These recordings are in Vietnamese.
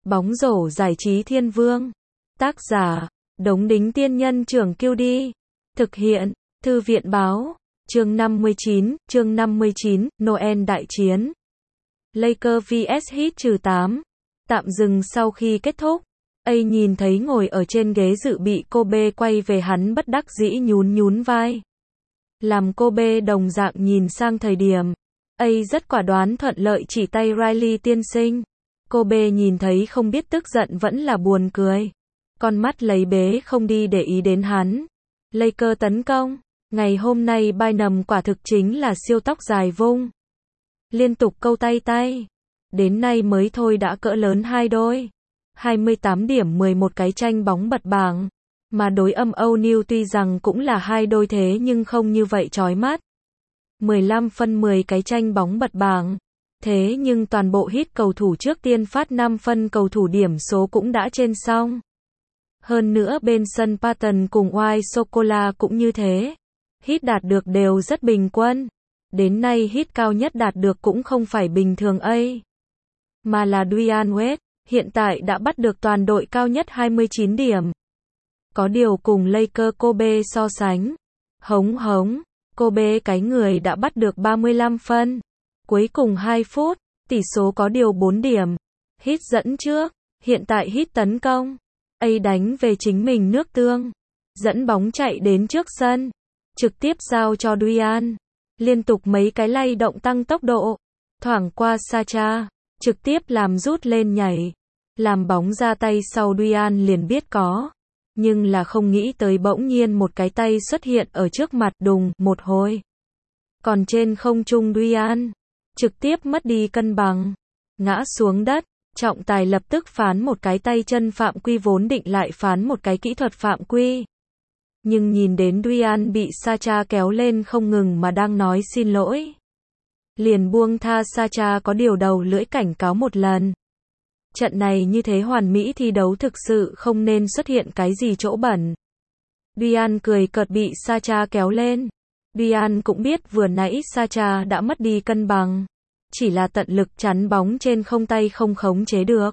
Bóng rổ giải trí thiên vương. Tác giả, Đống Đính Tiên Nhân Trưởng QD. Thực hiện, Thư viện Báo. Chương 59, Noel đại chiến. Lakers vs Heat-8. Tạm dừng sau khi kết thúc. A nhìn thấy ngồi ở trên ghế dự bị Kobe quay về hắn bất đắc dĩ nhún vai. Làm Kobe đồng dạng nhìn sang thời điểm. A rất quả đoán thuận lợi chỉ tay Riley tiên sinh. Kobe nhìn thấy không biết tức giận vẫn là buồn cười. Con mắt lấy bế không đi để ý đến hắn. Lakers tấn công. Ngày hôm nay Bynum quả thực chính là siêu tóc dài vung. Liên tục câu tay. Đến nay mới thôi đã cỡ lớn hai đôi. 28 điểm 11 cái tranh bóng bật bảng. Mà đối âm O'Neal tuy rằng cũng là hai đôi thế nhưng không như vậy chói mắt. 15 phân 10 cái tranh bóng bật bảng. Thế nhưng toàn bộ Heat cầu thủ trước tiên phát 5 phân cầu thủ điểm số cũng đã trên xong. Hơn nữa bên sân Patton cùng White Soccer cũng như thế. Heat đạt được đều rất bình quân. Đến nay Heat cao nhất đạt được cũng không phải bình thường A, mà là Dwyane Wade, hiện tại đã bắt được toàn đội cao nhất 29 điểm. Có điều cùng Lakers Kobe so sánh. Hống, Kobe cái người đã bắt được 35 phân. Cuối cùng 2 phút, tỷ số có điều 4 điểm. Heat dẫn trước, hiện tại Heat tấn công. A đánh về chính mình nước tương. Dẫn bóng chạy đến trước sân. Trực tiếp giao cho Dwyane. Liên tục mấy cái lay động tăng tốc độ. Thoảng qua Sacha. Trực tiếp làm rút lên nhảy. Làm bóng ra tay sau Dwyane liền biết có. Nhưng là không nghĩ tới bỗng nhiên một cái tay xuất hiện ở trước mặt đùng một hồi. Còn trên không trung Dwyane. Trực tiếp mất đi cân bằng. Ngã xuống đất. Trọng tài lập tức phán một cái tay chân phạm quy vốn định lại phán một cái kỹ thuật phạm quy. Nhưng nhìn đến Dwyane bị Sacha kéo lên không ngừng mà đang nói xin lỗi. Liền buông tha Sacha có điều đầu lưỡi cảnh cáo một lần. Trận này như thế hoàn mỹ thi đấu thực sự không nên xuất hiện cái gì chỗ bẩn. Dwyane cười cợt bị Sacha kéo lên. Dwyane cũng biết vừa nãy Sacha đã mất đi cân bằng. Chỉ là tận lực chắn bóng trên không tay không khống chế được.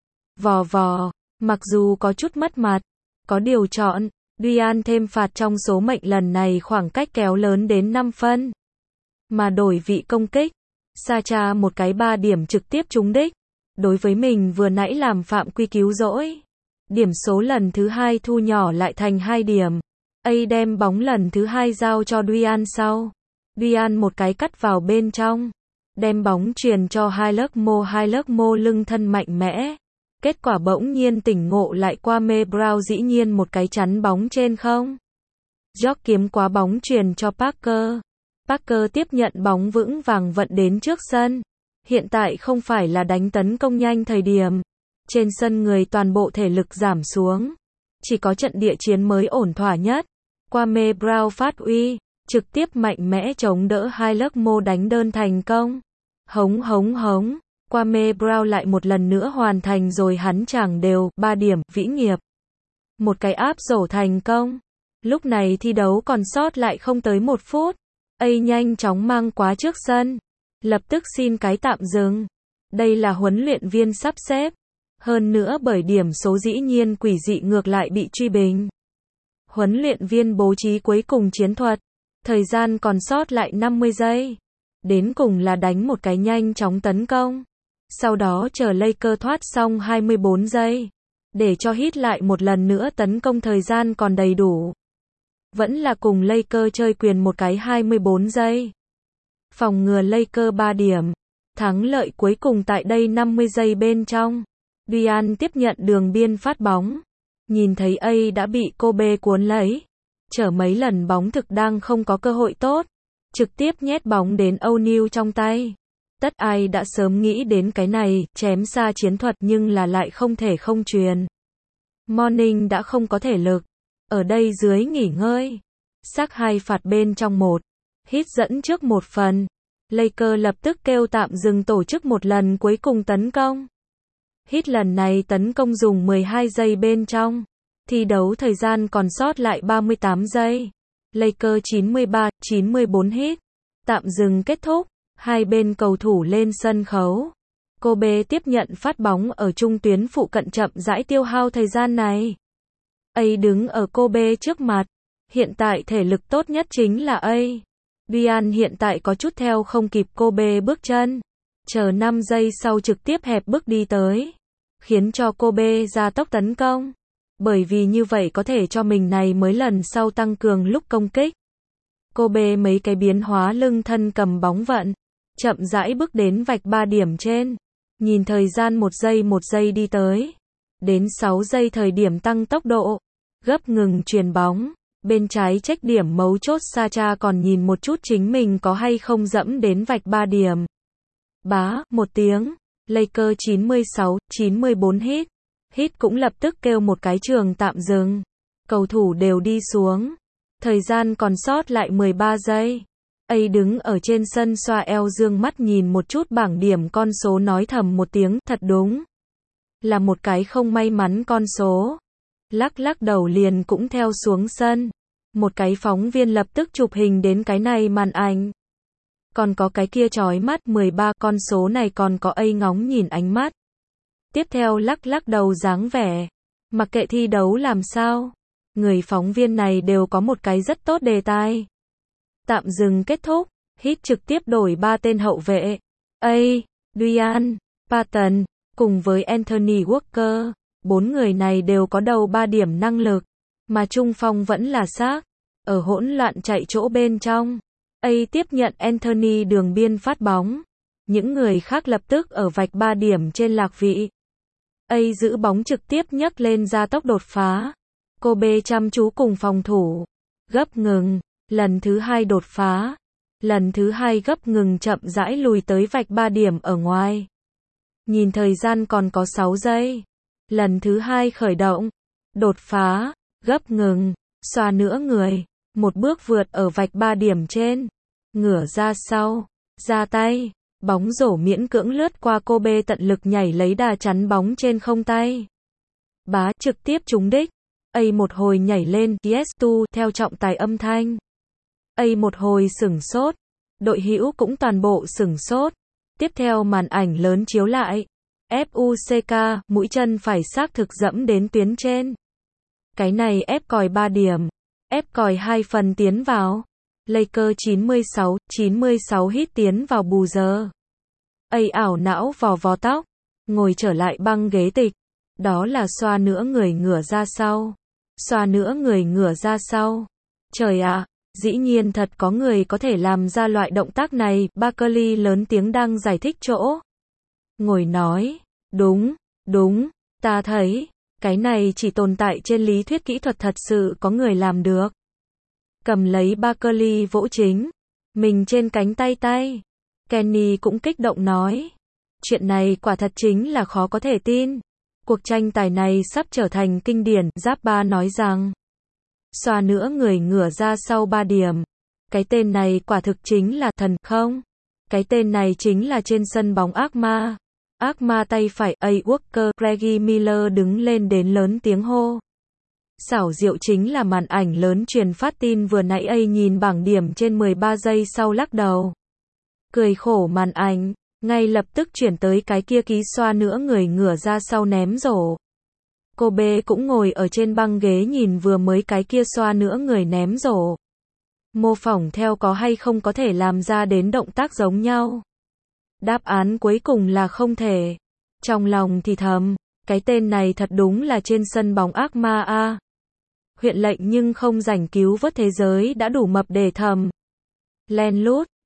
Vò, mặc dù có chút mất mặt. Có điều chọn. Dwyane thêm phạt trong số mệnh lần này khoảng cách kéo lớn đến 5 phân. Mà đổi vị công kích. Sacha một cái 3 điểm trực tiếp trúng đích. Đối với mình vừa nãy làm phạm quy cứu rỗi. Điểm số lần thứ 2 thu nhỏ lại thành 2 điểm. A đem bóng lần thứ 2 giao cho Dwyane sau. Dwyane một cái cắt vào bên trong. Đem bóng truyền cho Highlock lưng thân mạnh mẽ. Kết quả bỗng nhiên tỉnh ngộ lại qua Mê Brown dĩ nhiên một cái chắn bóng trên không. George kiếm quá bóng truyền cho Parker. Parker tiếp nhận bóng vững vàng vận đến trước sân. Hiện tại không phải là đánh tấn công nhanh thời điểm. Trên sân người toàn bộ thể lực giảm xuống. Chỉ có trận địa chiến mới ổn thỏa nhất. Qua Mê Brown phát uy. Trực tiếp mạnh mẽ chống đỡ Highlock đánh đơn thành công. Hống. Kwame Brown lại một lần nữa hoàn thành rồi hắn chẳng đều 3 điểm vĩ nghiệp. Một cái áp rổ thành công. Lúc này thi đấu còn sót lại không tới 1 phút. A nhanh chóng mang quá trước sân. Lập tức xin cái tạm dừng. Đây là huấn luyện viên sắp xếp. Hơn nữa bởi điểm số dĩ nhiên quỷ dị ngược lại bị truy bình. Huấn luyện viên bố trí cuối cùng chiến thuật. Thời gian còn sót lại 50 giây. Đến cùng là đánh một cái nhanh chóng tấn công. Sau đó chờ Lakers thoát xong 24 giây. Để cho Heat lại một lần nữa tấn công thời gian còn đầy đủ. Vẫn là cùng Lakers chơi quyền một cái 24 giây. Phòng ngừa Lakers 3 điểm. Thắng lợi cuối cùng tại đây 50 giây bên trong. Dwyane tiếp nhận đường biên phát bóng. Nhìn thấy A đã bị Kobe cuốn lấy. Chở mấy lần bóng thực đang không có cơ hội tốt. Trực tiếp nhét bóng đến O'Neal trong tay. Tất ai đã sớm nghĩ đến cái này, chém xa chiến thuật nhưng là lại không thể không truyền. Morning đã không có thể lực. Ở đây dưới nghỉ ngơi. Sắc 2 phạt bên trong 1. Heat dẫn trước 1 phần. Lakers lập tức kêu tạm dừng tổ chức một lần cuối cùng tấn công. Heat lần này tấn công dùng 12 giây bên trong. Thi đấu thời gian còn sót lại 38 giây. Lakers 93-94 Heat. Tạm dừng kết thúc. Hai bên cầu thủ lên sân khấu. Kobe tiếp nhận phát bóng ở trung tuyến phụ cận chậm rãi tiêu hao thời gian này. A đứng ở Kobe trước mặt. Hiện tại thể lực tốt nhất chính là A. Ryan hiện tại có chút theo không kịp Kobe bước chân. Chờ 5 giây sau trực tiếp hẹp bước đi tới. Khiến cho Kobe gia tốc tấn công. Bởi vì như vậy có thể cho mình này mới lần sau tăng cường lúc công kích. Kobe mấy cái biến hóa lưng thân cầm bóng vận. Chậm rãi bước đến vạch 3 điểm trên. Nhìn thời gian 1 giây đi tới. Đến 6 giây thời điểm tăng tốc độ. Gấp ngừng chuyền bóng. Bên trái check điểm mấu chốt Sacha còn nhìn một chút chính mình có hay không dẫm đến vạch 3 điểm. Bá, một tiếng. Lakers 96-94 hit. Hit cũng lập tức kêu một cái trường tạm dừng. Cầu thủ đều đi xuống. Thời gian còn sót lại 13 giây. A đứng ở trên sân xoa eo dương mắt nhìn một chút bảng điểm con số nói thầm một tiếng, thật đúng. Là một cái không may mắn con số. Lắc đầu liền cũng theo xuống sân. Một cái phóng viên lập tức chụp hình đến cái này màn ảnh. Còn có cái kia chói mắt 13 con số này còn có A ngóng nhìn ánh mắt. Tiếp theo lắc đầu dáng vẻ. Mặc kệ thi đấu làm sao. Người phóng viên này đều có một cái rất tốt đề tài. Tạm dừng kết thúc. Hit trực tiếp đổi 3 tên hậu vệ. A, Ryan, Patton, cùng với Anthony Walker. 4 người này đều có đầu 3 điểm năng lực. Mà trung phong vẫn là xác. Ở hỗn loạn chạy chỗ bên trong. A tiếp nhận Anthony đường biên phát bóng. Những người khác lập tức ở vạch 3 điểm trên lạc vị. A giữ bóng trực tiếp nhấc lên ra tốc đột phá. Kobe chăm chú cùng phòng thủ. Gấp ngừng. Lần thứ 2 đột phá. Lần thứ 2 gấp ngừng chậm rãi lùi tới vạch 3 điểm ở ngoài. Nhìn thời gian còn có 6 giây. Lần thứ 2 khởi động. Đột phá. Gấp ngừng. Xoa nữa người. Một bước vượt ở vạch 3 điểm trên. Ngửa ra sau. Ra tay. Bóng rổ miễn cưỡng lướt qua Kobe tận lực nhảy lấy đà chắn bóng trên không tay. Bá trực tiếp trúng đích. A một hồi nhảy lên, yes2 theo trọng tài âm thanh. A một hồi sửng sốt. Đội hữu cũng toàn bộ sửng sốt. Tiếp theo màn ảnh lớn chiếu lại. FUCK, mũi chân phải xác thực dẫm đến tuyến trên. Cái này ép còi 3 điểm. Ép còi 2 phần tiến vào. Lakers 96 hit tiến vào bù giờ. A ảo não vò tóc. Ngồi trở lại băng ghế tịch. Đó là xoa nữa người ngửa ra sau. Xoa nữa người ngửa ra sau. Trời ạ, dĩ nhiên thật có người có thể làm ra loại động tác này. Barkley lớn tiếng đang giải thích chỗ. Ngồi nói, đúng, ta thấy, cái này chỉ tồn tại trên lý thuyết kỹ thuật thật sự có người làm được. Cầm lấy Barkley vỗ chính. Mình trên cánh tay. Kenny cũng kích động nói. Chuyện này quả thật chính là khó có thể tin. Cuộc tranh tài này sắp trở thành kinh điển. Giáp Ba nói rằng. Xoa nữa người ngửa ra sau 3 điểm. Cái tên này quả thực chính là thần không? Cái tên này chính là trên sân bóng ác ma. Ác ma tay phải A. Walker, Reggie Miller đứng lên đến lớn tiếng hô. Xảo diệu chính là màn ảnh lớn truyền phát tin vừa nãy A nhìn bảng điểm trên 13 giây sau lắc đầu. Cười khổ màn ảnh, ngay lập tức chuyển tới cái kia ký xoa nữa người ngửa ra sau ném rổ. Kobe cũng ngồi ở trên băng ghế nhìn vừa mới cái kia xoa nữa người ném rổ. Mô phỏng theo có hay không có thể làm ra đến động tác giống nhau. Đáp án cuối cùng là không thể. Trong lòng thì thầm, cái tên này thật đúng là trên sân bóng ác ma a. Huyện lệnh nhưng không rảnh cứu vớt thế giới đã đủ mập để thầm. Len lút,